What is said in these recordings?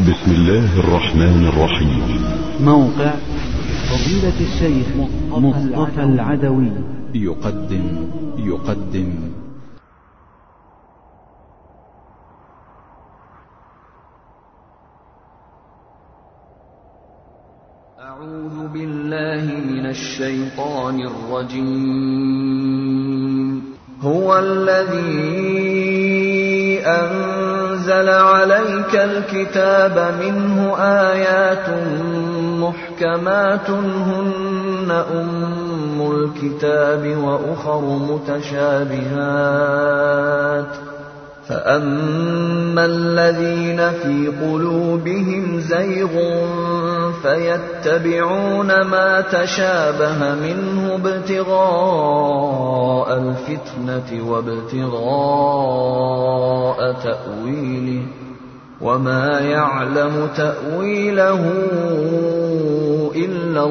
بسم الله الرحمن الرحيم. موقع فضيلة الشيخ مصطفى العدوي يقدم أعوذ بالله من الشيطان الرجيم. هو الذي أنزل عليك الكتاب منه آيات محكمات هن أم الكتاب وأخر متشابهات فأما الذين في قلوبهم زيغ فيتبعون ما تشابه منه ابتغاء الفتنة وابتغاء تأويله وما يعلم تأويله إلا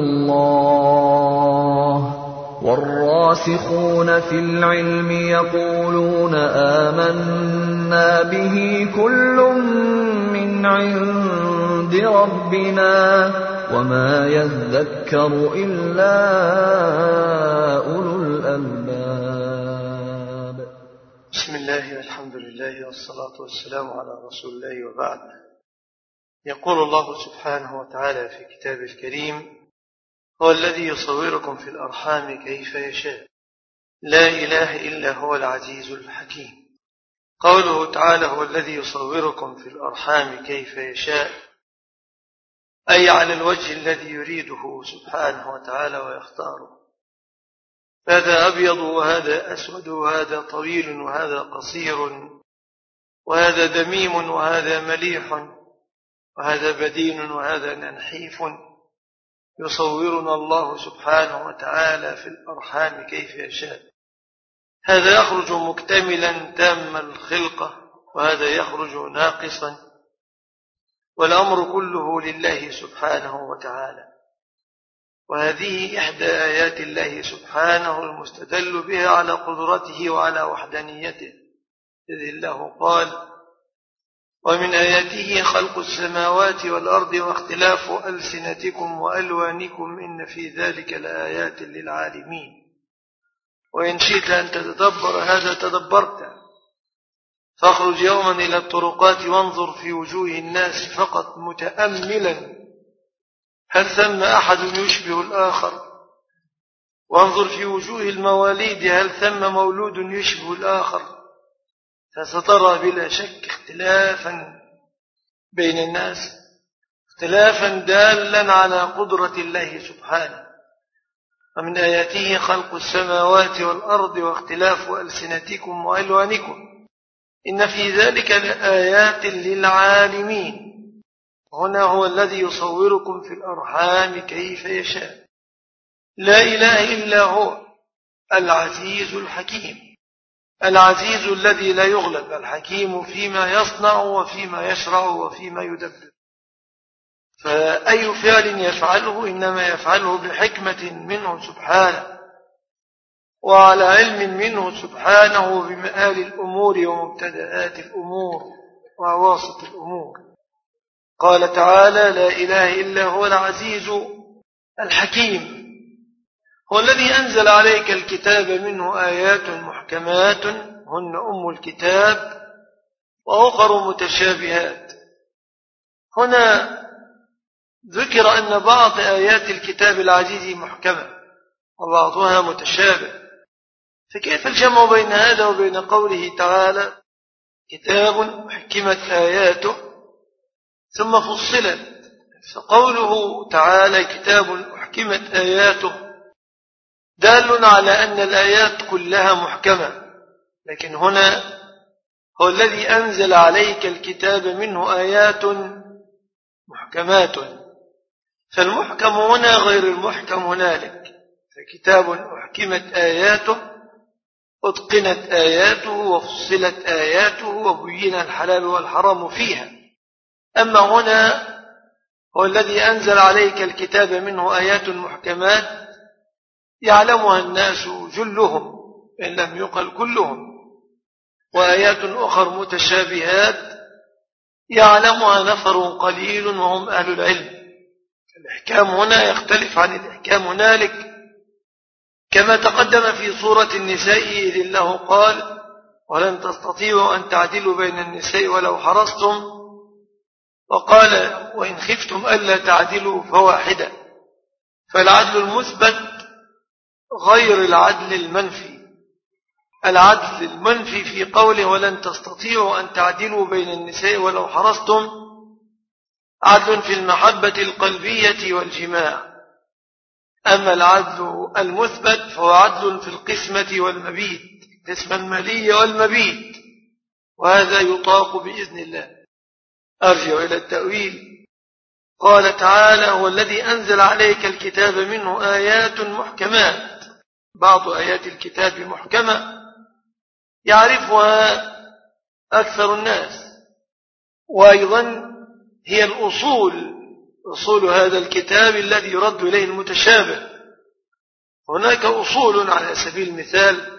الله والراسخون في العلم يقولون آمنا به كل من عند ربنا وما يذكر إلا أولو الألباب. بسم الله والحمد لله والصلاة والسلام على رسول الله وبعد. يقول الله سبحانه وتعالى في كتابه الكريم: هو الذي يصوركم في الأرحام كيف يشاء لا إله إلا هو العزيز الحكيم. قوله تعالى هو الذي يصوركم في الأرحام كيف يشاء أي على الوجه الذي يريده سبحانه وتعالى ويختاره، هذا أبيض وهذا أسود وهذا طويل وهذا قصير وهذا دميم وهذا مليح وهذا بدين وهذا نحيف. يصورنا الله سبحانه وتعالى في الأرحام كيف يشاء، هذا يخرج مكتملا تام الخلقة وهذا يخرج ناقصا، والأمر كله لله سبحانه وتعالى. وهذه إحدى آيات الله سبحانه المستدل بها على قدرته وعلى وحدانيته، إذ الله قال: ومن آياته خلق السماوات والأرض واختلاف ألسنتكم وألوانكم إن في ذلك لآيات للعالمين. وإن شئت أن تتدبر هذا تدبرت، فاخرج يوما إلى الطرقات وانظر في وجوه الناس فقط متأملا هل ثم أحد يشبه الآخر، وانظر في وجوه المواليد هل ثم مولود يشبه الآخر، فسترى بلا شك اختلافا بين الناس، اختلافا دالا على قدرة الله سبحانه. ومن آياته خلق السماوات والأرض واختلاف ألسنتكم وألوانكم إن في ذلك لآيات للعالمين. هنا هو الذي يصوركم في الأرحام كيف يشاء لا إله إلا هو العزيز الحكيم. العزيز الذي لا يغلب، الحكيم فيما يصنع وفيما يشرع وفيما يدبر. فأي فعل يفعله إنما يفعله بحكمة منه سبحانه وعلى علم منه سبحانه بمآل الأمور ومبتدآت الأمور وعواسط الأمور. قال تعالى: لا إله إلا هو العزيز الحكيم. هو الذي أنزل عليك الكتاب منه آيات محكمات هن أم الكتاب وأخر متشابهات. هنا ذكر أن بعض آيات الكتاب العزيز محكمة وبعضها متشابه، فكيف الجمع بين هذا وبين قوله تعالى: كتاب حكمت آياته ثم فصلت؟ فقوله تعالى كتاب حكمت آياته دال على أن الآيات كلها محكمة، لكن هنا هو الذي أنزل عليك الكتاب منه آيات محكمات، فالمحكم هنا غير المحكم هنالك. فكتاب حكمت آياته أتقنت آياته وفصلت آياته وبين الحلال والحرام فيها. أما هنا هو الذي أنزل عليك الكتاب منه آيات محكمات يعلمها الناس جلهم إن لم يقل كلهم، وآيات أخر متشابهات يعلمها نفر قليل وهم أهل العلم. الإحكام هنا يختلف عن الإحكام هنالك، كما تقدم في سورة النساء إذ الله قال ولن تستطيعوا أن تعدلوا بين النساء ولو حرصتم، وقال وإن خفتم ألا تعدلوا فواحدة. فالعدل المثبت غير العدل المنفي. العدل المنفي في قوله ولن تستطيعوا أن تعدلوا بين النساء ولو حرصتم عدل في المحبة القلبية والجماع. أما العدل المثبت فهو عدل في القسمة والمبيت، القسمة المالية والمبيت، وهذا يطاق بإذن الله. أرجع إلى التأويل. قال تعالى هو الذي أنزل عليك الكتاب منه آيات محكمات. بعض آيات الكتاب محكمة يعرفها أكثر الناس، وأيضا هي أصول هذا الكتاب الذي يرد إليه المتشابه. هناك أصول على سبيل المثال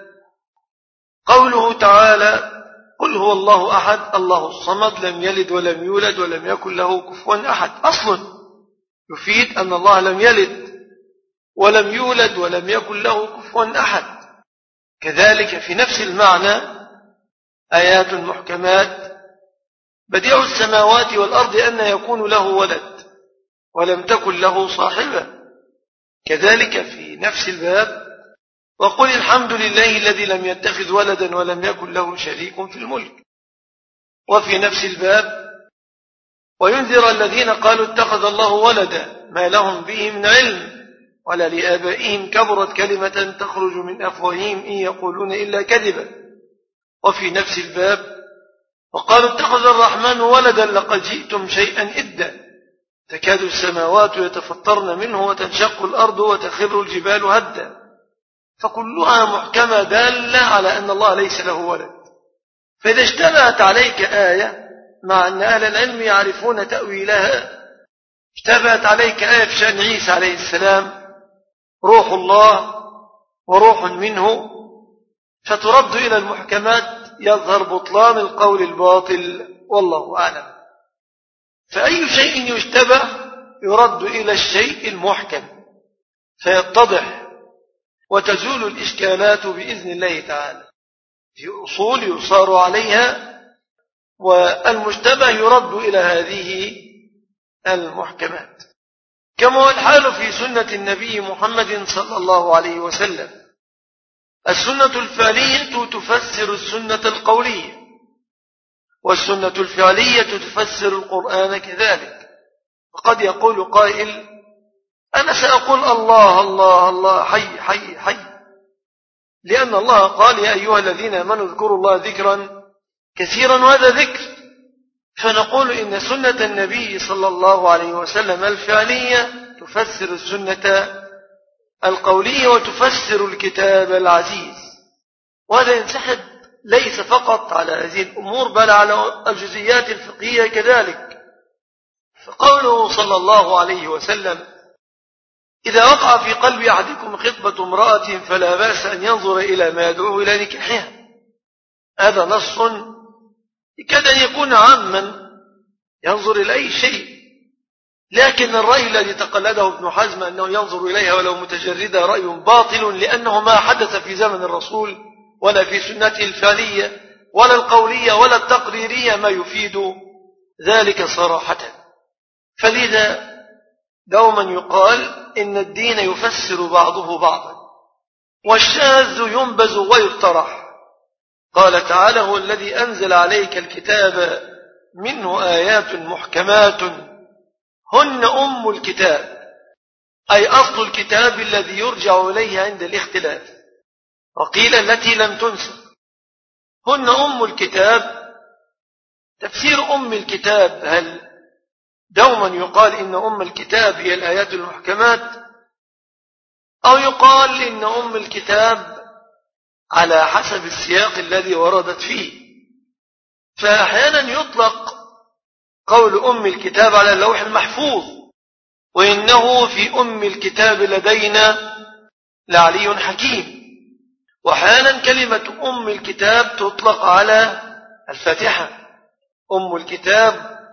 قوله تعالى قل هو الله أحد الله الصمد لم يلد ولم يولد ولم يكن له كفوا أحد. أصل يفيد أن الله لم يلد ولم يولد ولم يكن له كفوا أحد. كذلك في نفس المعنى آيات محكمات بديع السماوات والأرض أن يكون له ولد ولم تكن له صاحبة. كذلك في نفس الباب وقل الحمد لله الذي لم يتخذ ولدا ولم يكن له شريك في الملك. وفي نفس الباب وينذر الذين قالوا اتخذ الله ولدا ما لهم به من علم ولا لآبائهم كبرت كلمة تخرج من أفواههم إن يقولون إلا كذبا. وفي نفس الباب وقالوا اتخذ الرحمن ولدا لقد جئتم شيئا إدا تكاد السماوات يتفطرن منه وتنشق الأرض وتخر الجبال هدا. فكلها محكمة دالة على أن الله ليس له ولد. فإذا اشتبهت عليك آية مع أن أهل العلم يعرفون تأويلها، اشتبهت عليك آية في شأن عيسى عليه السلام روح الله وروح منه، فترد إلى المحكمات يظهر بطلان القول الباطل والله أعلم. فأي شيء يشتبه يرد إلى الشيء المحكم فيتضح وتزول الإشكالات بإذن الله تعالى. في أصول يصار عليها والمشتبه يرد إلى هذه المحكمات، كما هو الحال في سنة النبي محمد صلى الله عليه وسلم. السنة الفعلية تفسر السنة القولية، والسنة الفعلية تفسر القرآن كذلك. وقد يقول قائل أنا سأقول الله الله الله حي حي حي، لأن الله قال يا أيها الذين آمنوا اذكروا الله ذكرا كثيرا، وهذا ذكر. فنقول إن سنة النبي صلى الله عليه وسلم الفعلية تفسر السنة القولية وتفسر الكتاب العزيز. وهذا ينسحب ليس فقط على هذه الأمور بل على الجزئيات الفقهية كذلك. فقوله صلى الله عليه وسلم إذا وقع في قلب أحدكم خطبة امرأة فلا بأس أن ينظر إلى ما يدعوه إلى نكاحها، هذا نص يكاد أن يكون عاما ينظر إلى أي شيء. لكن الرأي الذي تقلده ابن حزم أنه ينظر إليها ولو متجردة رأي باطل، لأنه ما حدث في زمن الرسول ولا في سنته الفعلية ولا القولية ولا التقريرية ما يفيد ذلك صراحة. فلذا دوما يقال إن الدين يفسر بعضه بعضا، والشاذ ينبذ ويقترح. قال تعالى هو الذي أنزل عليك الكتاب منه آيات محكمات هن أم الكتاب، أي أصل الكتاب الذي يرجع إليه عند الاختلاف. وقيل التي لم تنسخ. هن أم الكتاب. تفسير أم الكتاب هل دوما يقال إن أم الكتاب هي الآيات المحكمات، أو يقال إن أم الكتاب على حسب السياق الذي وردت فيه؟ فأحيانا يطلق قول أم الكتاب على اللوح المحفوظ، وإنه في أم الكتاب لدينا لعلي حكيم. وأحيانا كلمة أم الكتاب تطلق على الفاتحة. أم الكتاب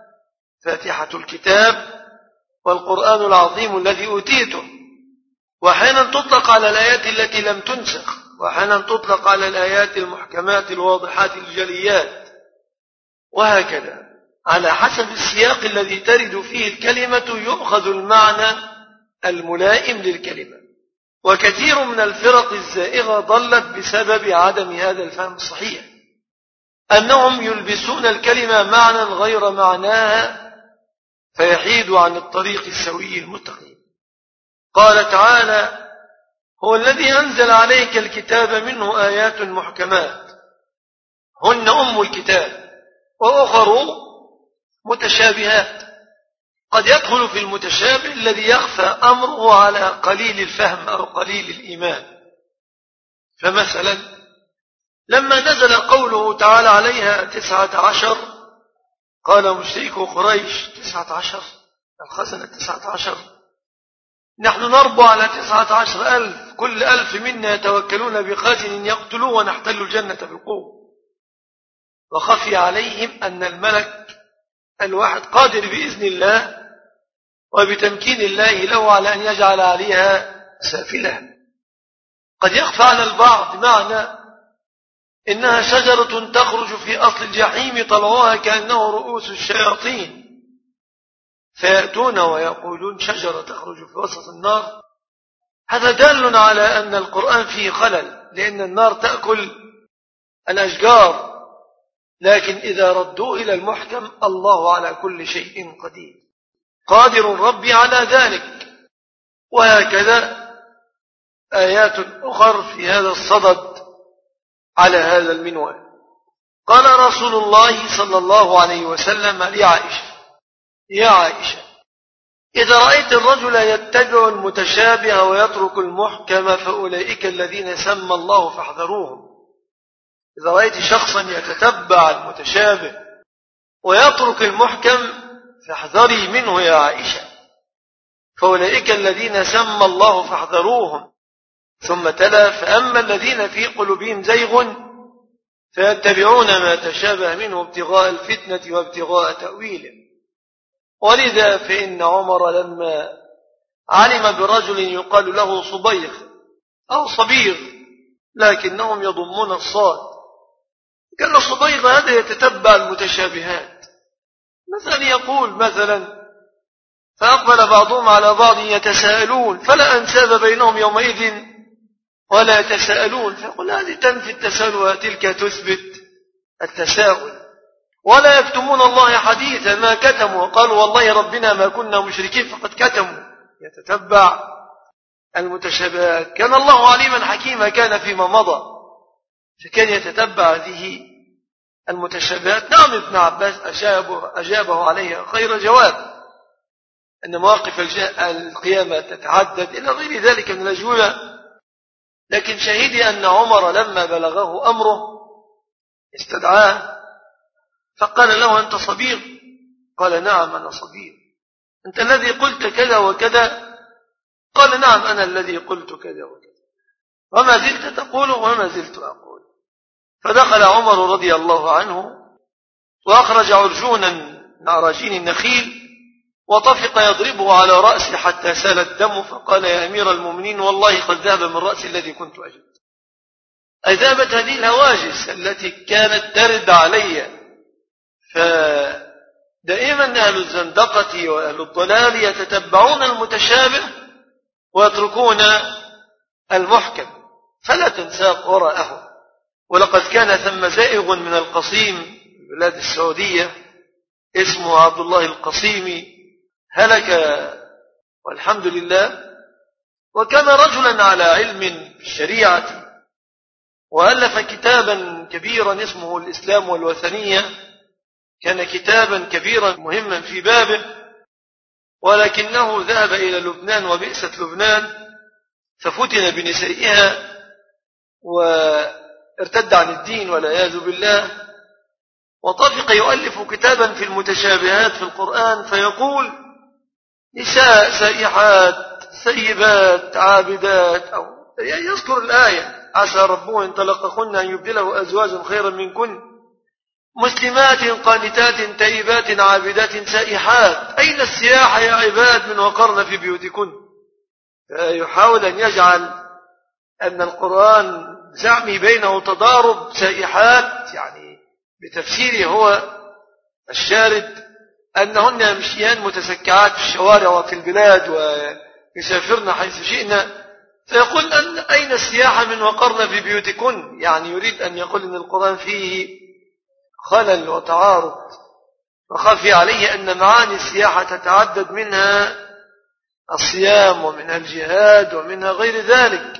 فاتحة الكتاب والقرآن العظيم الذي أوتيته. وأحيانا تطلق على الآيات التي لم تنسخ، وأحيانا تطلق على الآيات المحكمات الواضحات الجليات، وهكذا على حسب السياق الذي ترد فيه الكلمة يؤخذ المعنى الملائم للكلمة. وكثير من الفرق الزائغة ضلت بسبب عدم هذا الفهم الصحيح، أنهم يلبسون الكلمة معنى غير معناها فيحيد عن الطريق السوي المستقيم. قال تعالى: هو الذي أنزل عليك الكتاب منه آيات محكمات هن أم الكتاب وأخر متشابهات. قد يدخل في المتشابه الذي يخفى أمره على قليل الفهم أو قليل الإيمان. فمثلا لما نزل قوله تعالى عليها 19 قال مشركو قريش 19 الخزنة 19 نحن نربو على 19,000 كل 1000 منا يتوكلون بخازن يقتلوه ونحتل الجنة بالقوة. وخفي عليهم أن الملك الواحد قادر بإذن الله وبتمكين الله له على أن يجعل عليها سافلة. قد يخفى على البعض معنى إنها شجرة تخرج في أصل الجحيم طلعوها كأنه رؤوس الشياطين، فيأتون ويقولون شجرة تخرج في وسط النار. هذا دال على أن القرآن فيه خلل، لأن النار تأكل الأشجار، لكن إذا ردوا إلى المحكم الله على كل شيء قدير قادر ربي على ذلك. وهكذا آيات أخر في هذا الصدد على هذا المنوال. قال رسول الله صلى الله عليه وسلم لعائشة: يا عائشة، إذا رأيت الرجل يتبع المتشابه ويترك المحكم فأولئك الذين سمى الله فاحذروهم. إذا رأيت شخصا يتتبع المتشابه ويترك المحكم فاحذري منه يا عائشة، فأولئك الذين سمى الله فاحذروهم. ثم تلا: فأما الذين في قلوبهم زيغ فيتبعون ما تشابه منه ابتغاء الفتنة وابتغاء تأويله. ولذا فإن عمر لما علم برجل يقال له صبيغ أو صبيغ لكنهم يضمون الصاد، كان صبيغ هذا يتتبع المتشابهات. مثلا يقول مثلا: فأقبل بعضهم على بعض يتساءلون فلا أنساب بينهم يومئذ ولا يتساءلون، فيقول هذه تنفي التساؤل وتلك تثبت التساؤل. ولا يكتمون الله حديثا ما كتموا وقالوا والله ربنا ما كنا مشركين فقد كتموا. يتتبع المتشابهات. كان الله عليما حكيما كان فيما مضى، فكان يتتبع هذه المتشابهات. نعم ابن عباس أجابه عليها خير جواب، أن مواقف القيامة تتعدد إلى غير ذلك من الأجوبة. لكن شهدي أن عمر لما بلغه أمره استدعاه فقال له: أنت صبيغ؟ قال: نعم أنا صبيغ. أنت الذي قلت كذا وكذا؟ قال: نعم أنا الذي قلت كذا وكذا، وما زلت تقول وما زلت أقول. فدخل عمر رضي الله عنه وأخرج عرجونا من عراجين النخيل وطفق يضربه على رأسه حتى سال الدم، فقال: يا أمير المؤمنين والله قد ذهب من رأسي الذي كنت أجد. أي ذهبت هذه الهواجس التي كانت ترد علي. فدائما أهل الزندقة وأهل الضلال يتتبعون المتشابه ويتركون المحكم، فلا تنساق وراءه. ولقد كان ثم زائغ من القصيم بلاد السعودية اسمه عبد الله القصيمي، هلك والحمد لله، وكان رجلا على علم بالشريعة، وألف كتابا كبيرا اسمه الإسلام والوثنية. كان كتابا كبيرا مهما في بابه، ولكنه ذهب إلى لبنان وبئست لبنان ففتن بنسائها وارتد عن الدين والعياذ بالله. وطفق يؤلف كتابا في المتشابهات في القرآن فيقول: نساء سائحات ثيبات عابدات، أو يذكر الآية: عسى ربه إن طلقكن أن يبدله أزواجا خيرا منكن مسلمات قانتات تائبات عابدات سائحات. أين السياحة يا عباد من وقرن في بيوتكن؟ يحاول أن يجعل أن القرآن زعمي بينه تضارب سائحات، يعني بتفسيره هو الشارد أنهن يمشيان متسكعات في الشوارع وفي البلاد ويسافرن حيث شئنا، فيقول أن أين السياحة من وقرن في بيوتكن؟ يعني يريد أن يقول أن القرآن فيه خلل وتعارض، وخفي عليه أن معاني السياحة تتعدد، منها الصيام ومنها الجهاد ومنها غير ذلك.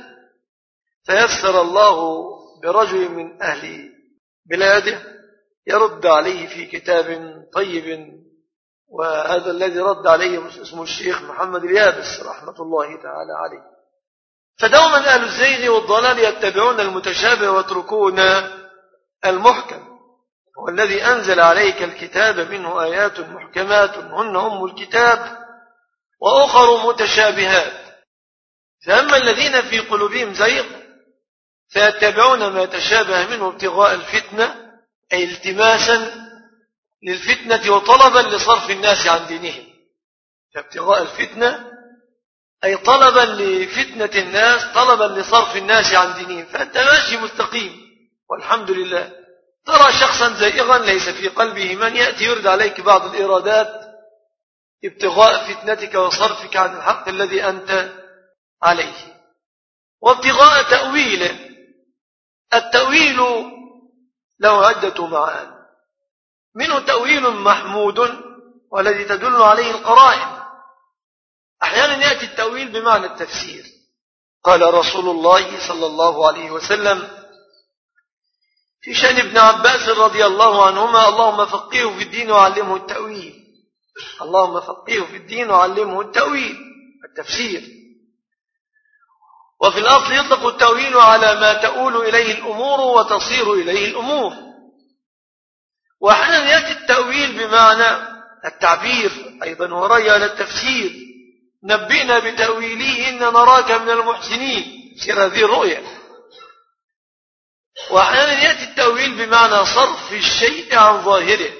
فيسر الله برجل من أهل بلاده يرد عليه في كتاب طيب، وهذا الذي رد عليه اسمه الشيخ محمد اليابس رحمة الله تعالى عليه. فدوما أهل الزيغ والضلال يتبعون المتشابه ويتركون المحكم، والذي أنزل عليك الكتاب منه آيات محكمات هن أم الكتاب وأخر متشابهات. فأما الذين في قلوبهم زيغ فيتبعون ما تشابه منه ابتغاء الفتنة، أي التماسا للفتنة وطلبا لصرف الناس عن دينهم. فابتغاء الفتنة أي طلبا لفتنة الناس، طلبا لصرف الناس عن دينهم. فأنت ماشي مستقيم والحمد لله. ترى شخصا زائغا ليس في قلبه من يأتي يرد عليك بعض الإرادات ابتغاء فتنتك وصرفك عن الحق الذي أنت عليه، وابتغاء تأويله. التأويل له عدة معاني، منه تأويل محمود والذي تدل عليه القرائن. أحيانا يأتي التأويل بمعنى التفسير. قال رسول الله صلى الله عليه وسلم في شأن ابن عباس رضي الله عنهما: اللهم فقهه في الدين وعلمه التأويل. اللهم فقهه في الدين وعلمه التأويل، التفسير. وفي الأصل يطلق التأويل على ما تؤول إليه الأمور وتصير إليه الأمور. وأحيانا يأتي التأويل بمعنى التعبير أيضا ورجع على التفسير: نبئنا بتأويله إن نراك من المحسنين، سير هذه الرؤية. وأحيانا يأتي التأويل بمعنى صرف الشيء عن ظاهره،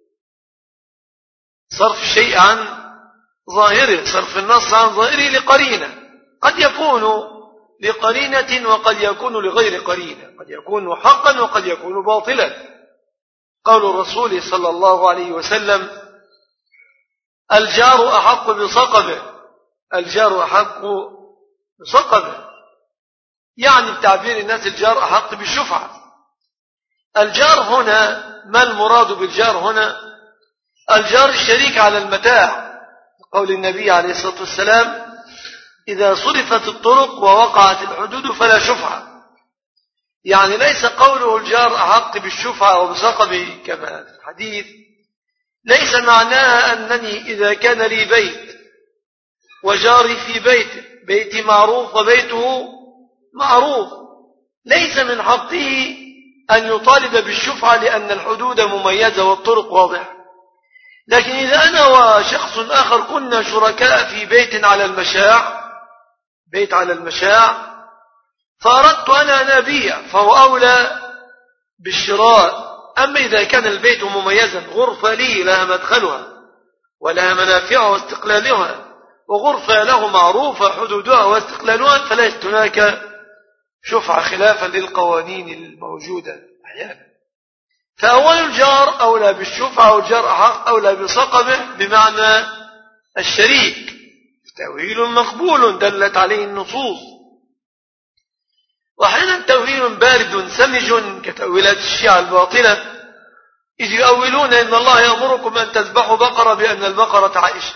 صرف الشيء عن ظاهره، صرف النص عن ظاهره لقرينة، قد يكون لقرينة وقد يكون لغير قرينة، قد يكون حقا وقد يكون باطلا. قول الرسول صلى الله عليه وسلم: الجار أحق بصقبه، الجار أحق بصقبه، يعني بتعبير الناس الجار أحق بالشفعة. الجار هنا، ما المراد بالجار هنا؟ الجار الشريك على المتاع، قول النبي عليه الصلاة والسلام: إذا صرفت الطرق ووقعت الحدود فلا شفعة. يعني ليس قوله الجار أحق بالشفعة وبصقبه كما في الحديث، ليس معناها أنني إذا كان لي بيت وجاري في بيته، بيتي معروف وبيته معروف، ليس من حقه أن يطالب بالشفعة لأن الحدود مميزة والطرق واضحة. لكن إذا أنا وشخص آخر كنا شركاء في بيت على المشاع، بيت على المشاع، فأردت أنا أن أبيع، فهو أولى بالشراء. أما إذا كان البيت مميزا، غرفة لي لها مدخلها ولها منافعها واستقلالها، وغرفة له معروفة حدودها واستقلالها، فليست هناك شفعة خلافا للقوانين الموجودة أحيانا. فأول الجار أولى بالشفعة، والجار أحق أولى بصقبه، بمعنى الشريك. تأويل مقبول دلت عليه النصوص. وأحيانا تأويل بارد سمج كتأويلات الشيعة الباطلة، إذ يؤولون إن الله يأمركم أن تذبحوا بقرة بأن البقرة عائشة.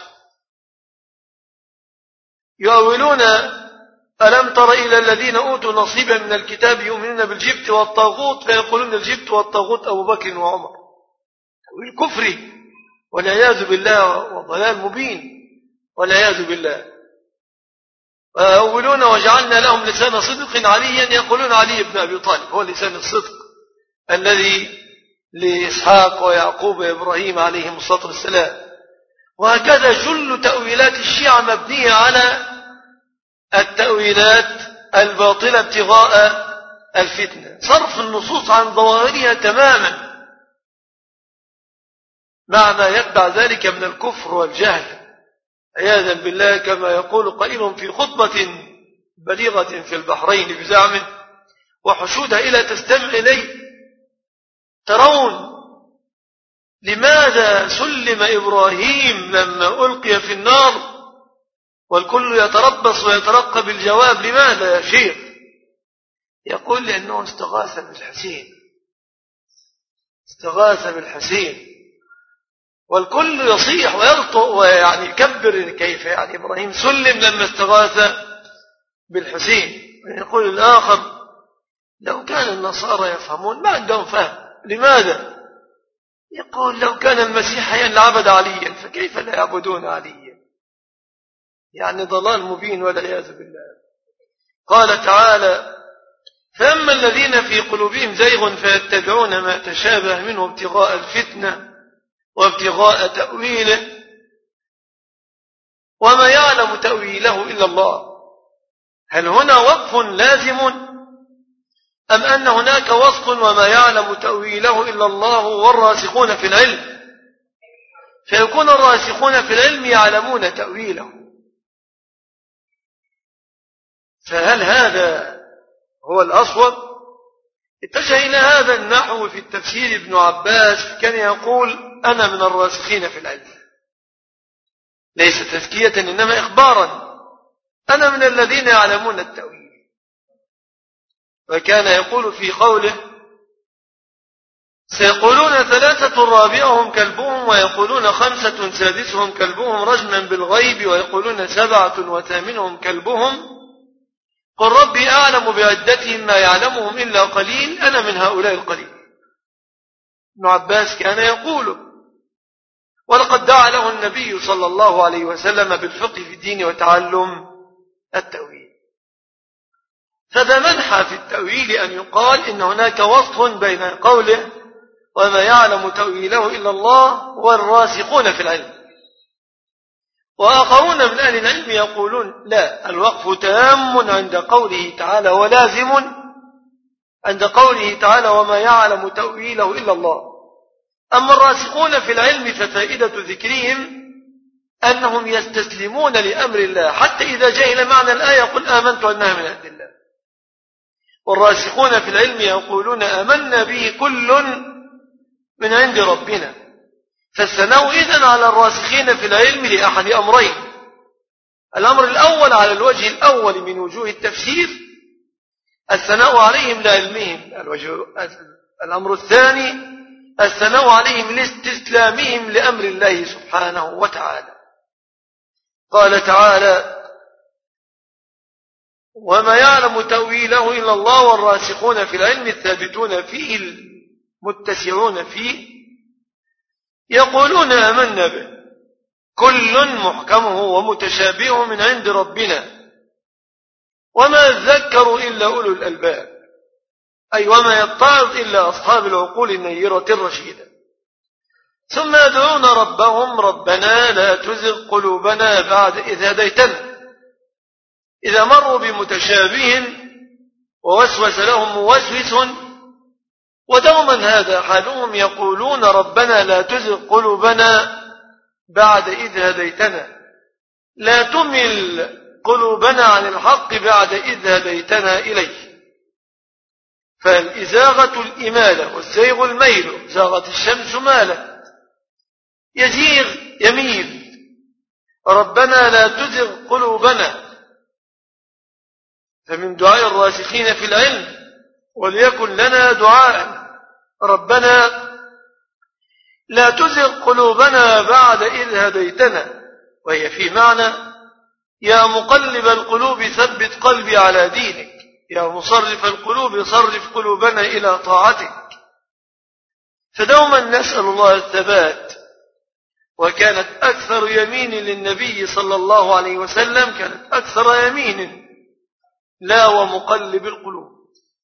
يؤولون: ألم تر إلى الذين أوتوا نصيبا من الكتاب يؤمنون بالجبت والطاغوت، فيقولون الجبت والطاغوت أبو بكر وعمر. تأويل كفري والعياذ بالله، وضلال مبين والعياذ بالله. ويؤولون: وجعلنا لهم لسان صدق عليا، يقولون علي بن أبي طالب هو لسان الصدق الذي لإسحاق ويعقوب وإبراهيم عليهم الصلاة والسلام. وهكذا جل تأويلات الشيعة مبنية على التأويلات الباطلة ابتغاء الفتنة، صرف النصوص عن ظواهرها تماما. مع ما يتبع ذلك من الكفر والجهل عياذا بالله، كما يقول قائل في خطبة بليغة في البحرين بزعمه وحشودها إلى تستمع إليه: ترون لماذا سلم إبراهيم لما ألقي في النار والكل يتربص ويترقب الجواب؟ لماذا يا شيخ؟ يقول: لأنه استغاث بالحسين، استغاث بالحسين. والكل يصيح ويلطق ويعني يكبر، كيف يعني إبراهيم سلم لما استغاث بالحسين؟ ويقول الآخر: لو كان النصارى يفهمون، ما عندهم فهم. لماذا؟ يقول: لو كان المسيح حيا لعبد عليا، فكيف لا يعبدون عليا؟ يعني ضلال مبين والعياذ بالله. قال تعالى: فأما الذين في قلوبهم زيغ فيتبعون ما تشابه منه ابتغاء الفتنة وابتغاء تأويله وما يعلم تأويله إلا الله. هل هنا وقف لازم أم أن هناك وصف وما يعلم تأويله إلا الله والراسخون في العلم، فيكون الراسخون في العلم يعلمون تأويله؟ فهل هذا هو الأصوب؟ اتجه إلى هذا النحو في التفسير ابن عباس، كان يقول: أنا من الراسخين في العلم، ليس تزكية إنما إخبارا، أنا من الذين يعلمون التأويل. وكان يقول في قوله: سيقولون 3 رابعهم كلبهم ويقولون 5 سادسهم كلبهم رجما بالغيب ويقولون 7 وثامنهم كلبهم قل ربي أعلم بعدتهم ما يعلمهم إلا قليل أنا من هؤلاء القليل. ابن عباس كان يقول، ولقد دعا له النبي صلى الله عليه وسلم بالفقه في الدين وتعلم التأويل. فذا منحى في التأويل أن يقال إن هناك وصف بين قوله وما يعلم تأويله إلا الله والراسخون في العلم. وآخرون من أهل العلم يقولون: لا، الوقف تام عند قوله تعالى ولازم عند قوله تعالى وما يعلم تأويله إلا الله. أما الراسخون في العلم ففائدة ذكرهم أنهم يستسلمون لأمر الله حتى إذا جهل معنى الآية قل آمنت أنها من عند الله. والراسخون في العلم يقولون آمنا به كل من عند ربنا. فالثناء إذن على الراسخين في العلم لأحد أمرين: الأمر الأول على الوجه الأول من وجوه التفسير الثناء عليهم لعلمهم، الأمر الثاني الثناء عليهم لاستسلامهم لأمر الله سبحانه وتعالى. قال تعالى: وما يعلم تأويله إلا الله والراسخون في العلم الثابتون فيه المتسعون فيه يقولون آمنا به كل محكمه ومتشابهه من عند ربنا وما يذكر إلا أولو الألباب، أي وما يتعظ إلا أصحاب العقول النيرة الرشيدة. ثم يدعون ربهم ربنا لا تزغ قلوبنا بعد إذ هديتنا. إذا مروا بمتشابه ووسوس لهم موسوس ودوما هذا حالهم يقولون ربنا لا تزغ قلوبنا بعد إذ هديتنا، لا تمل قلوبنا عن الحق بعد إذ هديتنا إليه. فالإزاغة الإمالة والزيغ الميل، زاغت الشمس مالت، يزيغ يميل. ربنا لا تزغ قلوبنا. فمن دعاء الراسخين في العلم وليكن لنا دعاء: ربنا لا تزغ قلوبنا بعد إذ هديتنا، وهي في معنى يا مقلب القلوب ثبت قلبي على دينك، يا مصرف القلوب صرف قلوبنا إلى طاعتك. فدوما نسأل الله الثبات. وكانت أكثر يمين للنبي صلى الله عليه وسلم كانت أكثر يمين لا ومقلب القلوب.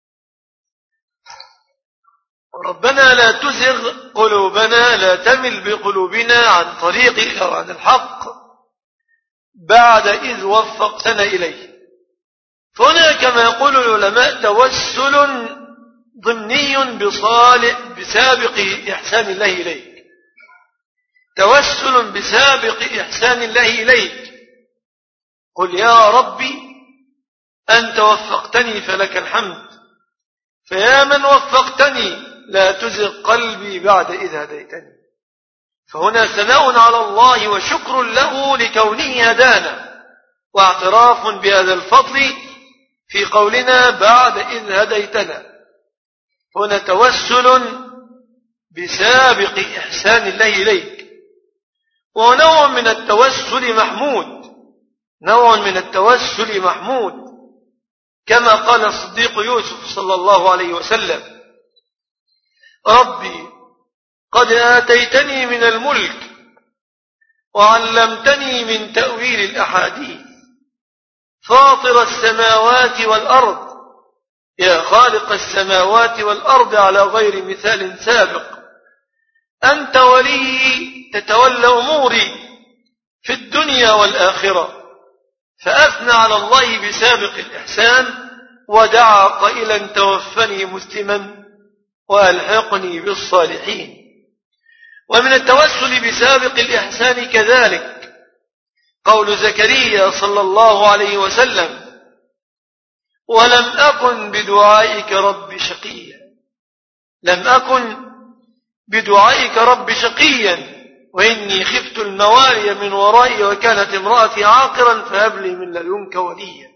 ربنا لا تزغ قلوبنا، لا تمل بقلوبنا عن طريق أو عن الحق بعد إذ وفقتنا إليه. فهنا كما يقول العلماء توسل ضمني بسابق إحسان الله إليك. توسل بسابق إحسان الله إليك. قل يا ربي أنت وفقتني فلك الحمد، فيا من وفقتني لا تزغ قلبي بعد إذ هديتني. فهنا ثناء على الله وشكر له لكونه هدانا، واعتراف بهذا الفضل في قولنا بعد إذ هديتنا. هنا توسل بسابق إحسان الله إليك، ونوع من التوسل محمود، نوع من التوسل محمود، كما قال الصديق يوسف صلى الله عليه وسلم: ربي قد آتيتني من الملك وعلمتني من تأويل الأحاديث، فاطر السماوات والأرض، يا خالق السماوات والأرض على غير مثال سابق، أنت ولي تتولى أموري في الدنيا والآخرة. فأثنى على الله بسابق الإحسان، ودعا قائلا: توفني مسلما وألحقني بالصالحين. ومن التوسل بسابق الإحسان كذلك قول زكريا صلى الله عليه وسلم: ولم أكن بدعائك رب شقيا، لم أكن بدعائك رب شقيا، وإني خفت الموالي من ورائي وكانت امرأتي عاقرا فهب لي من لدنك وليا.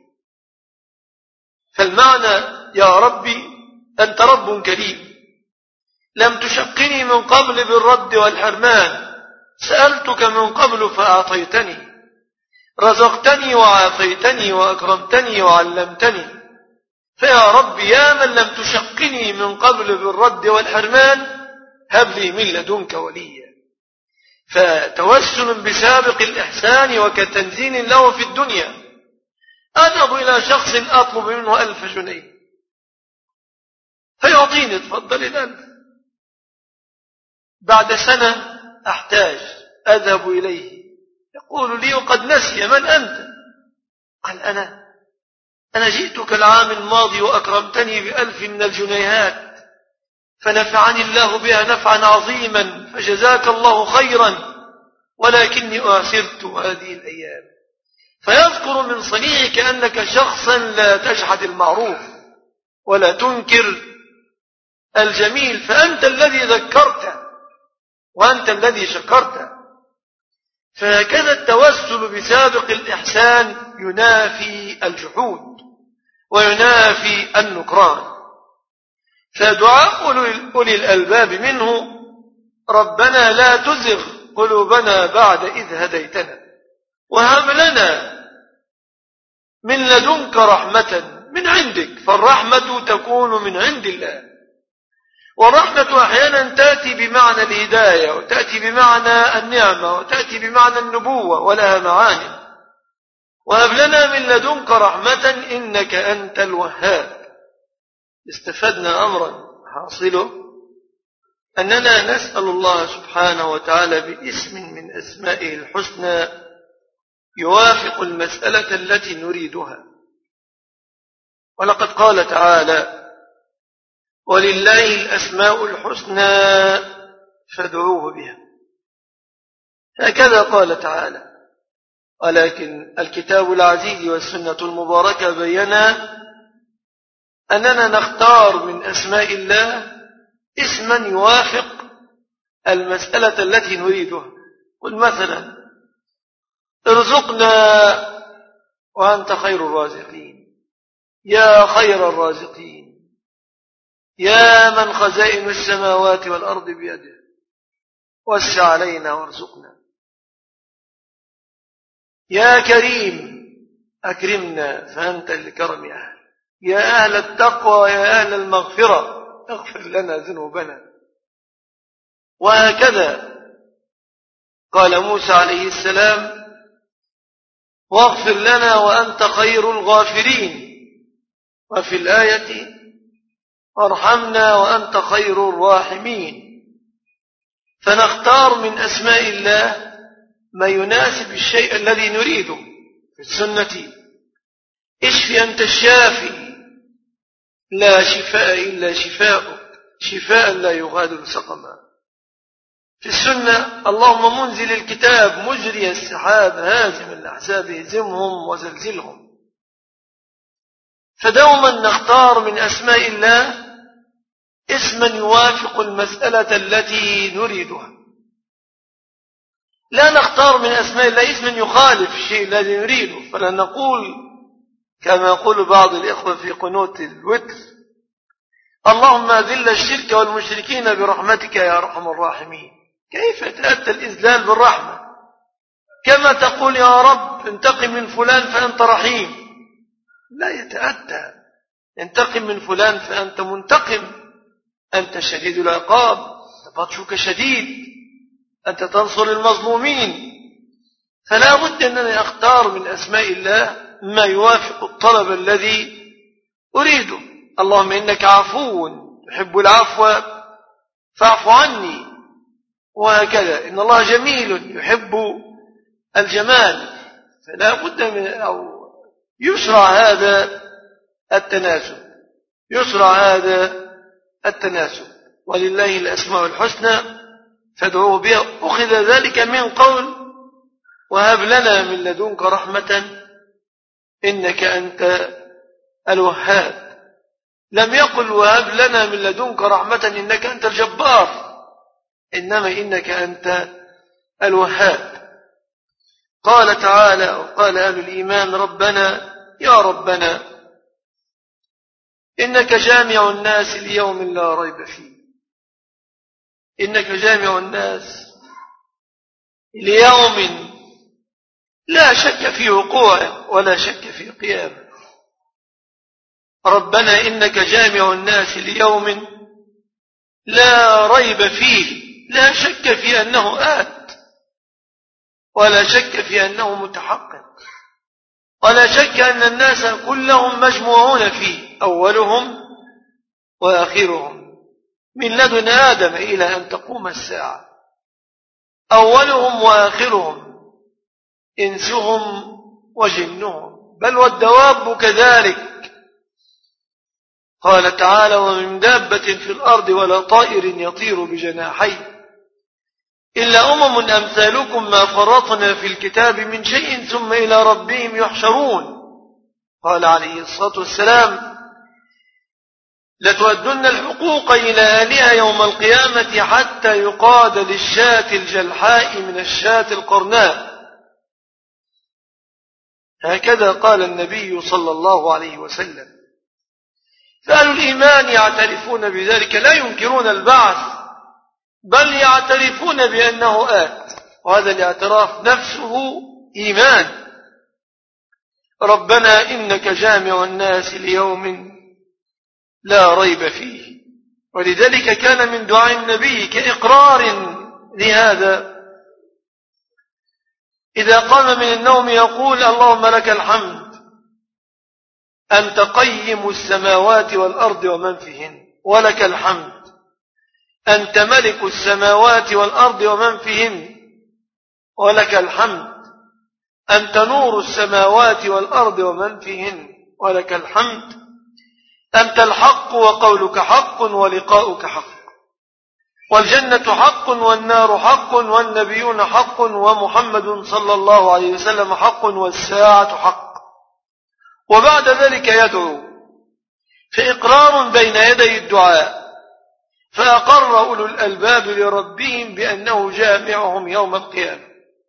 فالمعنى: يا ربي أنت رب كريم، لم تشقني من قبل بالرد والحرمان، سألتك من قبل فأعطيتني، رزقتني وعافيتني وأكرمتني وعلمتني. فيا رب يا من لم تشقني من قبل بالرد والحرمان، هب لي من لدنك وليا. فتوسل بسابق الإحسان وكتنزيل له في الدنيا. أذهب إلى شخص أطلب منه 1000 جنيه فيعطيني: تفضل 1000. بعد سنة أحتاج، أذهب إليه يقول لي وقد نسي: من أنت؟ قال: أنا جئتك العام الماضي وأكرمتني ب1000 من الجنيهات، فنفعني الله بها نفعا عظيما، فجزاك الله خيرا، ولكني أعسرت هذه الأيام. فيذكر من صنيعك أنك شخصا لا تجحد المعروف ولا تنكر الجميل، فأنت الذي ذكرت وأنت الذي شكرت. فهكذا التوسل بسابق الإحسان ينافي الجحود وينافي النكران. فدعاء أولي الألباب منه: ربنا لا تزغ قلوبنا بعد إذ هديتنا وهب لنا من لدنك رحمة من عندك. فالرحمة تكون من عند الله، والرحمة أحيانا تأتي بمعنى الهداية، وتأتي بمعنى النعمة، وتأتي بمعنى النبوة، ولها معاني. وهب لنا من لدنك رحمة إنك أنت الوهاب. استفدنا أمرا حاصله أننا نسأل الله سبحانه وتعالى باسم من أسمائه الحسنى يوافق المسألة التي نريدها. ولقد قال تعالى: ولله الأسماء الحسنى فادعوه بها. هكذا قال تعالى. ولكن الكتاب العزيز والسنة المباركة بينا أننا نختار من أسماء الله اسما يوافق المسألة التي نريدها. قل مثلا: ارزقنا وأنت خير الرازقين، يا خير الرازقين، يا من خزائن السماوات والأرض بيده، وسع علينا وارزقنا، يا كريم أكرمنا فأنت الكرم أهل، يا أهل التقوى، يا أهل المغفرة اغفر لنا ذنوبنا. وهكذا قال موسى عليه السلام: واغفر لنا وأنت خير الغافرين. وفي الآية: وارحمنا وأنت خير الراحمين. فنختار من أسماء الله ما يناسب الشيء الذي نريده. في السنة: اشفي أنت الشافي، لا شفاء إلا شفاؤك، شفاء لا يغادر سقما. في السنة: اللهم منزل الكتاب مجري السحاب هازم الأحزاب اهزمهم وزلزلهم. فدوما نختار من أسماء الله اسما يوافق المسألة التي نريدها، لا نختار من أسماء الله اسما يخالف الشيء الذي نريده. فلا نقول كما يقول بعض الإخوة في قنوت الوتر: اللهم أذل الشرك والمشركين برحمتك يا أرحم الراحمين. كيف يتأتى الإذلال بالرحمة؟ كما تقول يا رب انتقم من فلان فأنت رحيم، لا يتأتى. انتقم من فلان فأنت منتقم، أنت شديد العقاب، بطشك شديد، أنت تنصر المظلومين. فلا بد أنني أختار من أسماء الله ما يوافق الطلب الذي أريده. اللهم إنك عفو تحب العفو فاعف عني، وهكذا. إن الله جميل يحب الجمال. فلا بد من أو يشرع هذا التناسب، يشرع هذا التناسب. ولله الأسماء الحسنى فادعوه بها. أخذ ذلك من قول: وهب لنا من لدنك رحمة إنك أنت الوهاب. لم يقل: وهب لنا من لدنك رحمة إنك أنت الجبار، إنما إنك أنت الوهاب. قال تعالى وقال أهل الإيمان: ربنا يا ربنا إنك جامع الناس ليوم لا ريب فيه. إنك جامع الناس ليوم لا شك في وقوعه ولا شك في قيامه. ربنا إنك جامع الناس ليوم لا ريب فيه، لا شك في أنه آت، ولا شك في أنه متحقق، ولا شك أن الناس كلهم مجموعون فيه، أولهم وآخرهم، من لدن آدم إلى أن تقوم الساعة، أولهم وآخرهم، إنسهم وجنهم، بل والدواب كذلك. قال تعالى: ومن دابة في الأرض ولا طائر يطير بجناحيه إلا أمم أمثالكم ما فرطنا في الكتاب من شيء ثم إلى ربهم يحشرون. قال عليه الصلاة والسلام: لتؤدن الحقوق إلى أهلها يوم القيامة حتى يقاد للشاة الجلحاء من الشاة القرناء. هكذا قال النبي صلى الله عليه وسلم. فأهل الإيمان يعترفون بذلك، لا ينكرون البعث، بل يعترفون بأنه آت، وهذا الاعتراف نفسه إيمان. ربنا إنك جامع الناس ليوم لا ريب فيه. ولذلك كان من دعاء النبي كإقرار لهذا: إذا قام من النوم يقول: اللهم لك الحمد أنت قيم السماوات والأرض ومن فيهن، ولك الحمد أنت ملك السماوات والأرض ومن فيهن، ولك الحمد أنت نور السماوات والأرض ومن فيهن، ولك الحمد أنت الحق وقولك حق ولقاؤك حق، والجنة حق والنار حق والنبيون حق ومحمد صلى الله عليه وسلم حق والساعة حق. وبعد ذلك يدعو، فإقرار بين يدي الدعاء. فأقر أولو الألباب لربهم بأنه جامعهم يوم القيامة.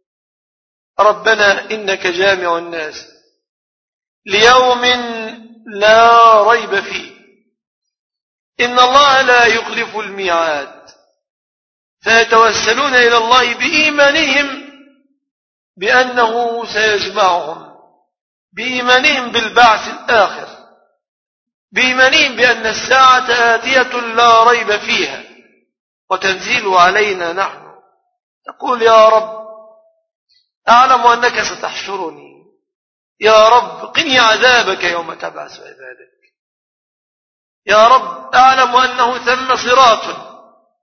ربنا إنك جامع الناس ليوم لا ريب فيه. إن الله لا يخلف الميعاد. فيتوسلون إلى الله بإيمانهم بأنه سيجمعهم، بإيمانهم بالبعث الآخر، بإيمانهم بأن الساعة آتية لا ريب فيها، وتنزيل علينا نحن. تقول: يا رب أعلم أنك ستحشرني، يا رب قني عذابك يوم تبعث عبادك، يا رب أعلم أنه ثم صراط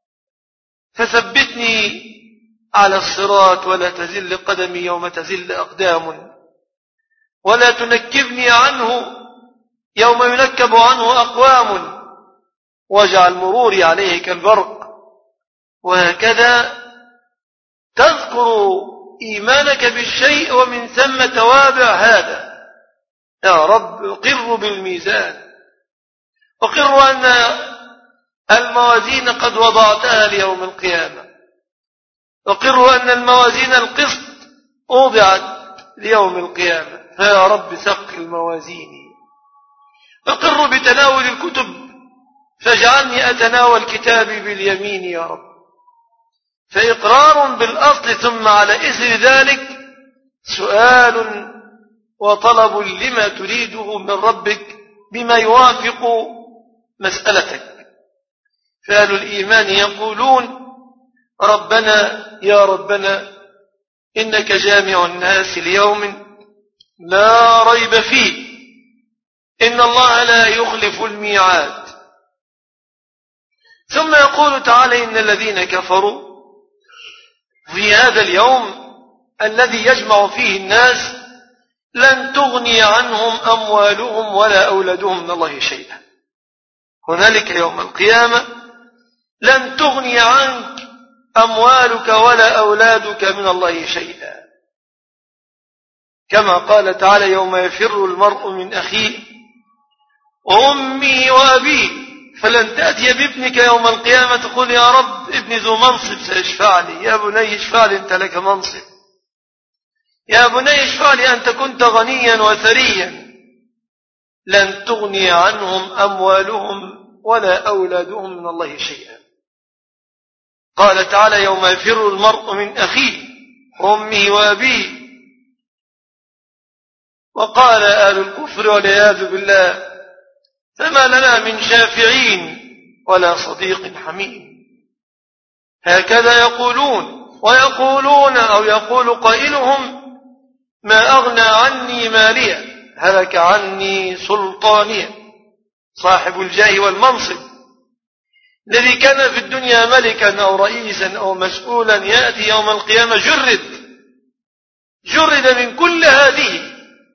فثبتني على الصراط ولا تزل قدمي يوم تزل أقدام، ولا تنكبني عنه يوم ينكب عنه أقوام، واجعل مروري عليه كالبرق. وهكذا تذكر إيمانك بالشيء ومن ثم توابع هذا. يا رب أقر بالميزان، أقر أن الموازين قد وضعتها ليوم القيامة، أقر أن الموازين القسط وضعت ليوم القيامة، فيا رب ثقل موازيني. أقر بتناول الكتب، فاجعلني أتناول كتابي باليمين يا رب. فإقرار بالأصل ثم على إثر ذلك سؤال وطلب لما تريده من ربك بما يوافق مسألتك. فأهل الإيمان يقولون ربنا يا ربنا إنك جامع الناس ليوم لا ريب فيه إن الله لا يخلف الميعاد. ثم يقول تعالى إن الذين كفروا في هذا اليوم الذي يجمع فيه الناس لن تغني عنهم أموالهم ولا أولادهم من الله شيئا. هنالك يوم القيامة لن تغني عنك أموالك ولا أولادك من الله شيئا، كما قال تعالى يوم يفر المرء من أخيه وأمه وأبيه، فلن تأتي بابنك يوم القيامة تقول يا رب ابني ذو منصب سيشفع لي، يا بني اشفع لي أنت لك منصب، يا بني اشفع لي أنت كنت غنيا وثريا. لن تغني عنهم أموالهم ولا أولادهم من الله شيئا. قال تعالى يوم يفر المرء من أخيه وأمه وأبيه. وقال أهل الكفر والعياذ بالله فما لنا من شافعين ولا صديق حميم. هكذا يقولون، ويقولون أو يقول قائلهم ما أغنى عني ماليا هلك عني سلطانيا. صاحب الجاه والمنصب الذي كان في الدنيا ملكا أو رئيسا أو مسؤولا يأتي يوم القيامة جرد من كل هذه،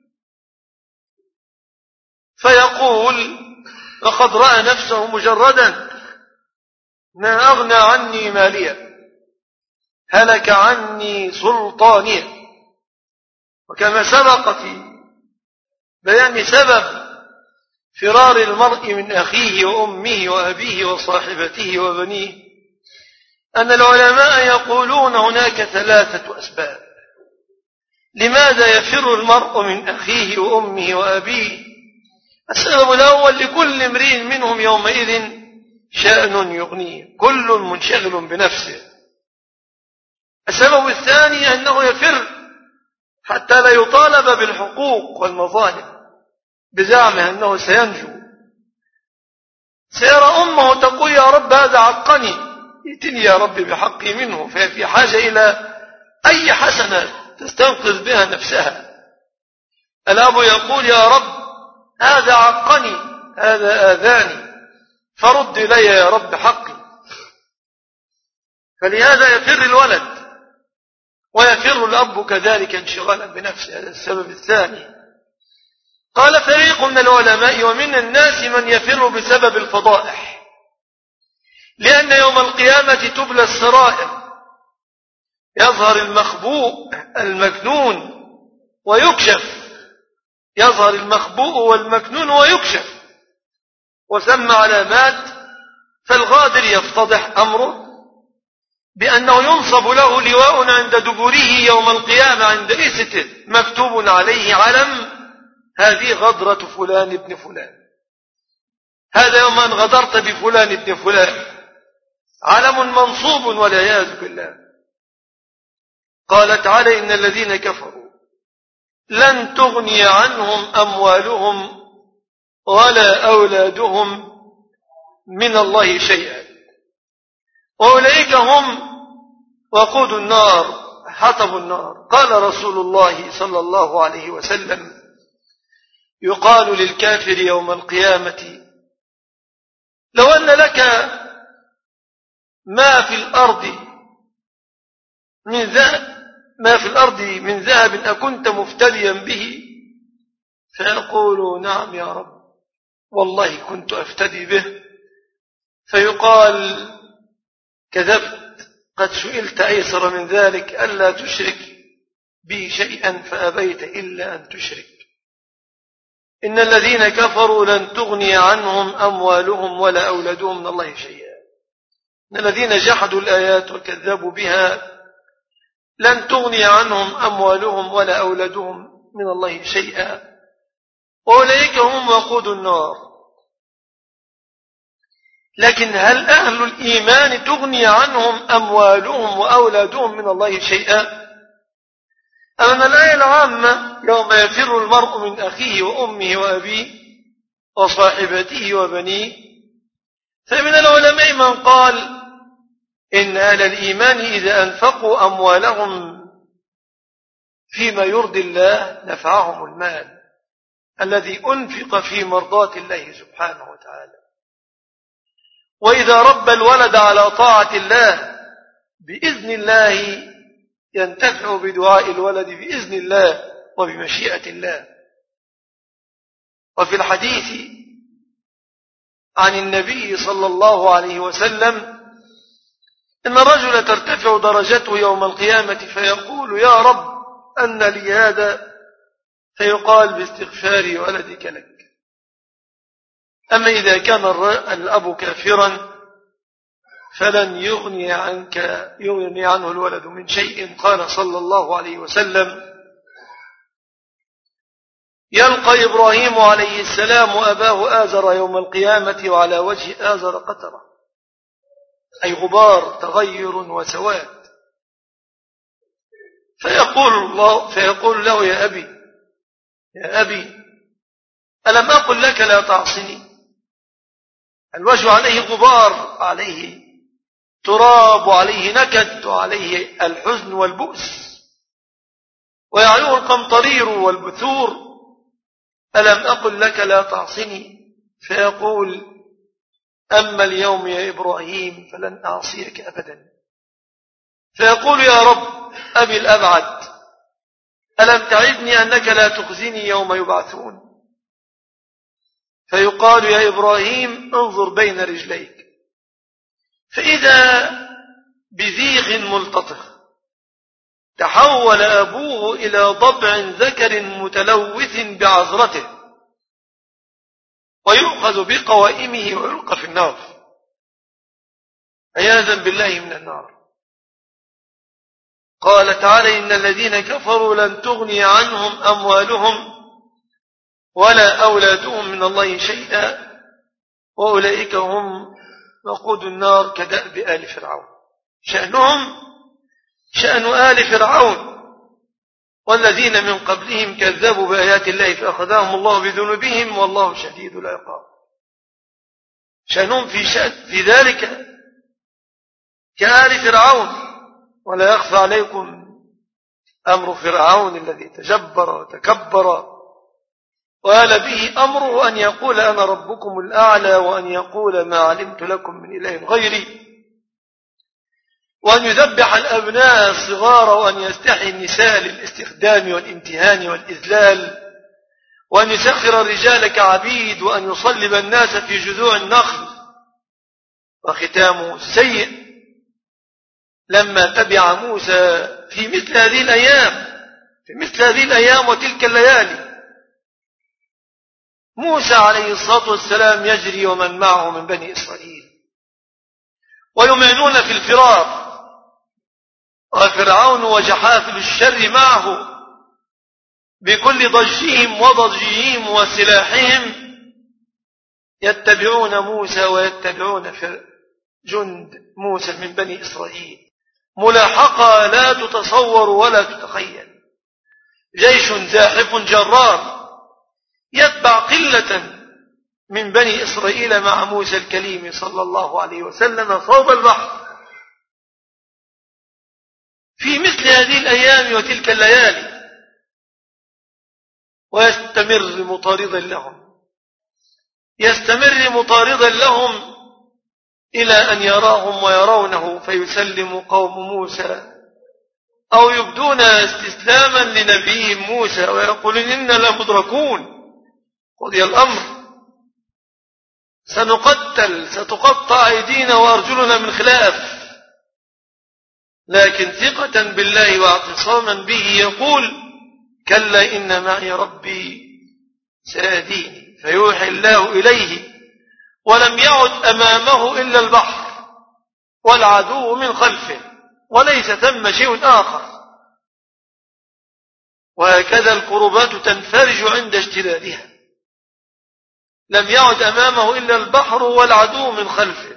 فيقول وقد رأى نفسه مجردا ما أغنى عني ماليا هلك عني سلطانيا. وكما سبق في بيان سبب فرار المرء من أخيه وأمه وأبيه وصاحبته وبنيه أن العلماء يقولون هناك 3 أسباب لماذا يفر المرء من أخيه وأمه وأبيه. السبب الأول لكل امرئ منهم يومئذ شأن يغنيه، كل منشغل بنفسه. السبب الثاني أنه يفر حتى لا يطالب بالحقوق والمظالم بزعمه أنه سينجو. سيرى أمه تقول يا رب هذا عقني، ائتني يا رب بحقي منه، فهي في حاجة إلى أي حسنة تستنقذ بها نفسها. الأب يقول يا رب هذا عقني هذا آذاني فرد إلي يا رب حقي. فلهذا يفر الولد ويفر الأب كذلك انشغالا بنفسه. هذا السبب الثاني. قال فريق من العلماء ومن الناس من يفر بسبب الفضائح، لأن يوم القيامة تبلى السرائر، يظهر المخبوء المكنون ويكشف، يظهر المخبوء والمكنون ويكشف. وثم علامات، فالغادر يفتضح أمره بأنه ينصب له لواء عند دبره يوم القيامة عند إسته مكتوب عليه علم هذه غدرة فلان ابن فلان، هذا يوم أن غدرت بفلان ابن فلان، علم منصوب والعياذ بالله. قال تعالى إن الذين كفروا لن تغني عنهم أموالهم ولا أولادهم من الله شيئا، وأولئك هم وقود النار حطب النار. قال رسول الله صلى الله عليه وسلم يقال للكافر يوم القيامة لو أن لك ما في الأرض من ذهب أكنت مفتديا به؟ فيقول نعم يا رب والله كنت أفتدي به. فيقال كذبت قد سئلت أيسر من ذلك ألا تشرك بي شيئا فأبيت إلا أن تشرك. إن الذين كفروا لن تغني عنهم أموالهم ولا أولادهم من الله شيئا. إن الذين جحدوا الآيات وكذبوا بها لن تغني عنهم أموالهم ولا أولادهم من الله شيئا وأولئك هم وقود النار. لكن هل أهل الإيمان تغني عنهم أموالهم وأولادهم من الله شيئا؟ أما الآية العامة يوم يفر المرء من أخيه وأمه وأبيه وصاحبته وبنيه، فمن العلماء من قال إن أهل الإيمان إذا أنفقوا أموالهم فيما يرضي الله نفعهم المال الذي أنفق في مرضاة الله سبحانه وتعالى. وإذا ربى الولد على طاعة الله بإذن الله ينتفع بدعاء الولد بإذن الله وبمشيئة الله. وفي الحديث عن النبي صلى الله عليه وسلم إن الرجل ترتفع درجته يوم القيامة فيقول يا رب أن لي هذا، فيقال باستغفار ولدك لك. أما إذا كان الأب كافرا فلن يغني عنه الولد من شيء. قال صلى الله عليه وسلم يلقى إبراهيم عليه السلام أباه آزر يوم القيامة وعلى وجه آزر قترة، أي غبار تغير وسواد. فيقول له يا أبي ألم أقل لك لا تعصني؟ الوجه عليه غبار، عليه تراب، وعليه نكد، وعليه الحزن والبؤس، ويعيه القمطرير والبثور. ألم أقل لك لا تعصني؟ فيقول أما اليوم يا إبراهيم فلن أعصيك أبدا. فيقول يا رب أبي الأبعد ألم تعدني أنك لا تخزني يوم يبعثون؟ فيقال يا إبراهيم انظر بين رجليك، فإذا بذيغ ملتطخ تحول أبوه إلى ضبع ذكر متلوث بعذرته ويؤخذ بقوائمه ويلقى في النار عياذا بالله من النار. قال تعالى إن الذين كفروا لن تغني عنهم أموالهم ولا أولادهم من الله شيئا وأولئك هم وقود النار كدأب آل فرعون. شأنهم شأن آل فرعون والذين من قبلهم كذبوا بآيات الله فأخذهم الله بذنوبهم والله شديد العقاب. شأنهم في ذلك كآل فرعون. ولا يخفى عليكم أمر فرعون الذي تجبر وتكبر وآل به أمره أن يقول أنا ربكم الأعلى وأن يقول ما علمت لكم من إله غيري وأن يذبح الأبناء الصغار وأن يستحي النساء للاستخدام والامتهان والإذلال وأن يسخر الرجال كعبيد وأن يصلب الناس في جذوع النخل. وختامه السيء لما تبع موسى في مثل هذه الأيام وتلك الليالي. موسى عليه الصلاة والسلام يجري ومن معه من بني إسرائيل ويمعنون في الفرار، وفرعون وجحافل الشر معه بكل ضجهم وضجهم وسلاحهم يتبعون موسى ويتبعون جند موسى من بني إسرائيل ملاحقة لا تتصور ولا تتخيل. جيش زاحف جرار يتبع قلة من بني إسرائيل مع موسى الكليم صلى الله عليه وسلم صوب البحر في مثل هذه الأيام وتلك الليالي، ويستمر مطاردا لهم إلى أن يراهم ويرونه فيسلم قوم موسى أو يبدون استسلاما لنبيهم موسى ويقولون إنا لمدركون قضي الأمر ستقطع أيدينا وأرجلنا من خلاف لكن ثقة بالله واعتصاما به يقول كلا إن معي ربي سيهديني، فيوحي الله إليه ولم يعد أمامه إلا البحر والعدو من خلفه وليس ثم شيء آخر. وهكذا القربات تنفرج عند اشتدادها، لم يعد أمامه إلا البحر والعدو من خلفه.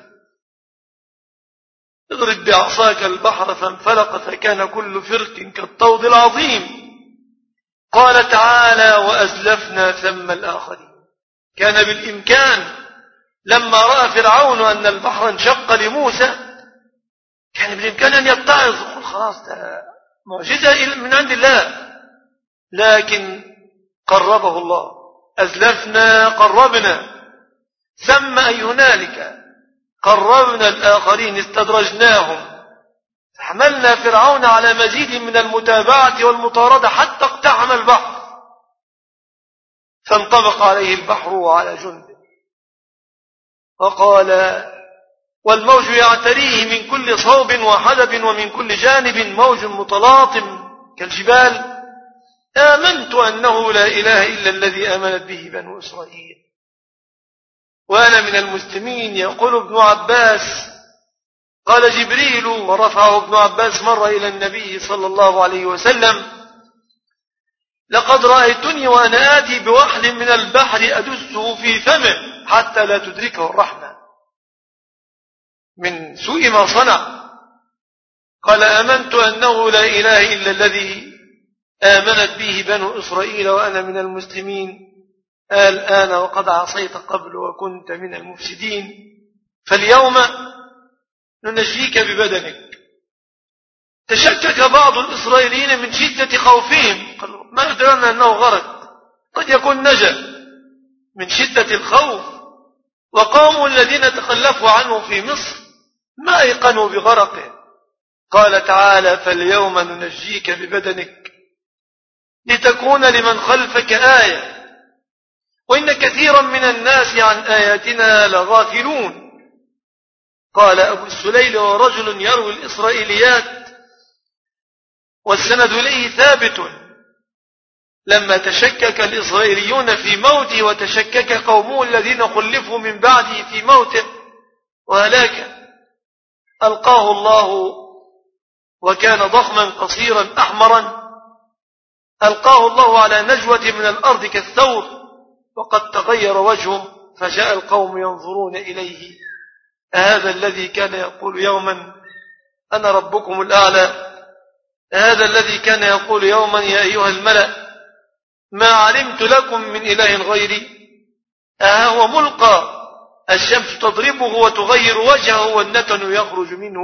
اضرب بعصاك البحر فانفلق فكان كل فرق كالطود العظيم. قال تعالى وأزلفنا ثم الآخرين. كان بالإمكان لما رأى فرعون أن البحر انشق لموسى كان بالإمكان أن يتعظ ويقول خلاص ده معجزة من عند الله، لكن قربه الله. أزلفنا قربنا، ثم أي هنالك قربنا الآخرين استدرجناهم فحملنا فرعون على مزيد من المتابعة والمطاردة حتى اقتحم البحر فانطبق عليه البحر وعلى جنده. وقال والموج يعتريه من كل صوب وحدب ومن كل جانب موج متلاطم كالجبال آمنت أنه لا إله إلا الذي آمنت به بنو إسرائيل وأنا من المسلمين. يقول ابن عباس قال جبريل ورفعه ابن عباس مرة إلى النبي صلى الله عليه وسلم لقد رأيتني وأنا آتي بوحل من البحر أدسه في فمه حتى لا تدركه الرحمة من سوء ما صنع. قال آمنت أنه لا إله إلا الذي آمنت به بنو إسرائيل وأنا من المسلمين. الآن وقد عصيت قبل وكنت من المفسدين فاليوم ننجيك ببدنك. تشكك بعض الإسرائيليين من شدة خوفهم قالوا ما أدرنا أنه غرق، قد يكون نجا من شدة الخوف. وقوم الذين تخلفوا عنه في مصر ما أيقنوا بغرقه. قال تعالى فاليوم ننجيك ببدنك لتكون لمن خلفك آية وإن كثيرا من الناس عن آياتنا لغافلون. قال أبو السليل ورجل يروي الإسرائيليات والسند إليه ثابت لما تشكك الإسرائيليون في موته وتشكك قومه الذين خلفوا من بعده في موته وهلاكه ألقاه الله وكان ضخما قصيرا أحمرا ألقاه الله على نجوة من الأرض كالثور وقد تغير وجهه فجاء القوم ينظرون إليه هذا الذي كان يقول يوما أنا ربكم الأعلى، هذا الذي كان يقول يوما يا أيها الملأ ما علمت لكم من إله غيري، هو ملقى الشمس تضربه وتغير وجهه والنتن يخرج منه،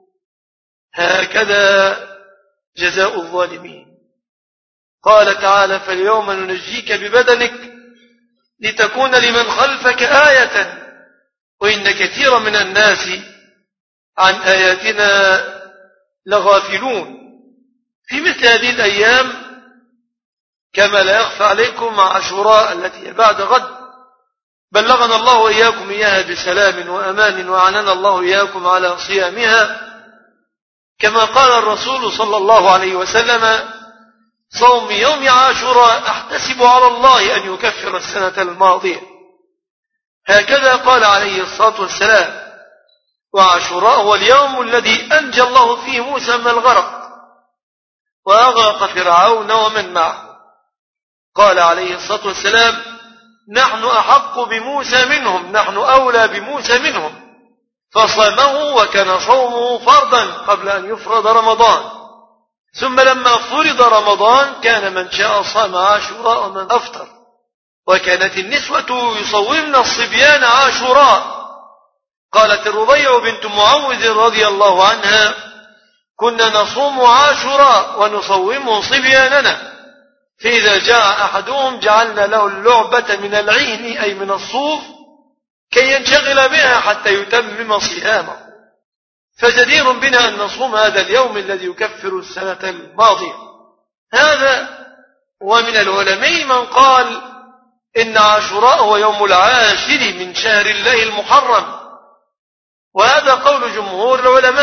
هكذا جزاء الظالمين. قال تعالى فاليوم ننجيك ببدنك لتكون لمن خلفك آية وإن كثيرا من الناس عن آياتنا لغافلون. في مثل هذه الأيام كما لا يخفى عليكم مع عاشوراء التي بعد غد بلغنا الله وإياكم إياها بسلام وأمان وعننا الله إياكم على صيامها كما قال الرسول صلى الله عليه وسلم صوم يوم عاشوراء أحتسب على الله أن يكفر السنة الماضية. هكذا قال عليه الصلاة والسلام وعاشوراء هو اليوم الذي أنجى الله فيه موسى من الغرق وأغرق فرعون ومن معه. قال عليه الصلاة والسلام نحن أحق بموسى منهم، نحن أولى بموسى منهم، فصامه وكان صومه فرضا قبل أن يفرض رمضان، ثم لما فرض رمضان كان من شاء صام عاشوراء ومن أفطر. وكانت النسوة يصومن الصبيان عاشوراء. قالت الربيع بنت معوذ رضي الله عنها كنا نصوم عاشوراء ونصومه صبياننا، فإذا جاء أحدهم جعلنا له اللعبة من العين أي من الصوف كي ينشغل بها حتى يتمم صيامه. فجدير بنا أن نصوم هذا اليوم الذي يكفر السنة الماضية. هذا ومن العلماء من قال إن عاشوراء هو يوم العاشر من شهر الله المحرم، وهذا قول جمهور العلماء.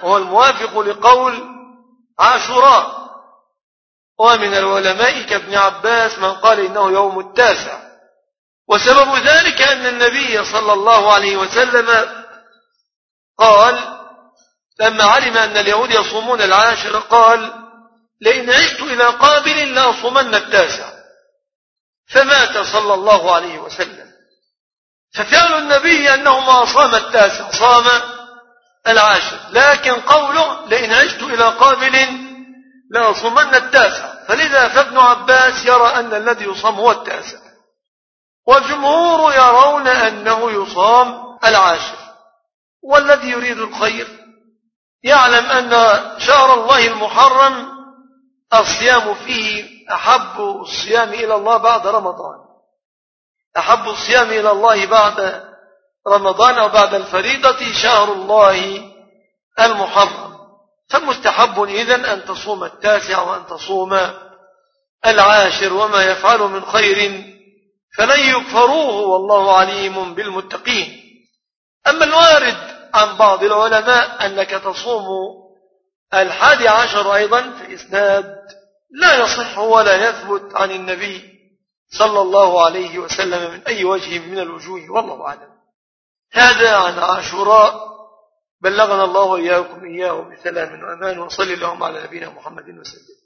هو الموافق لقول عاشوراء. ومن العلماء كابن عباس من قال إنه يوم التاسع، وسبب ذلك أن النبي صلى الله عليه وسلم قال لما علم أن اليهود يصومون العاشر قال لئن عشت إلى قابل لأصومن التاسع، فمات صلى الله عليه وسلم. ففعل النبي أنه ما صام التاسع، صام العاشر، لكن قوله لئن عشت إلى قابل لأصومن التاسع، فلذا فابن عباس يرى أن الذي يصام هو التاسع، والجمهور يرون أنه يصام العاشر. والذي يريد الخير يعلم أن شهر الله المحرم الصيام فيه أحب الصيام إلى الله بعد رمضان، أحب الصيام إلى الله بعد رمضان أو بعد الفريضة شهر الله المحرم، فمستحب إذن أن تصوم التاسع وأن تصوم العاشر، وما يفعل من خير فلن يكفروه والله عليم بالمتقين. أما الوارد عن بعض العلماء أنك تصوم 11 أيضا في إسناد لا يصح ولا يثبت عن النبي صلى الله عليه وسلم من أي وجه من الوجوه، والله أعلم. هذا عن عاشوراء، بلغنا الله وإياكم إياه بسلام وأمان، وصلي اللهم على نبينا محمد وسلم.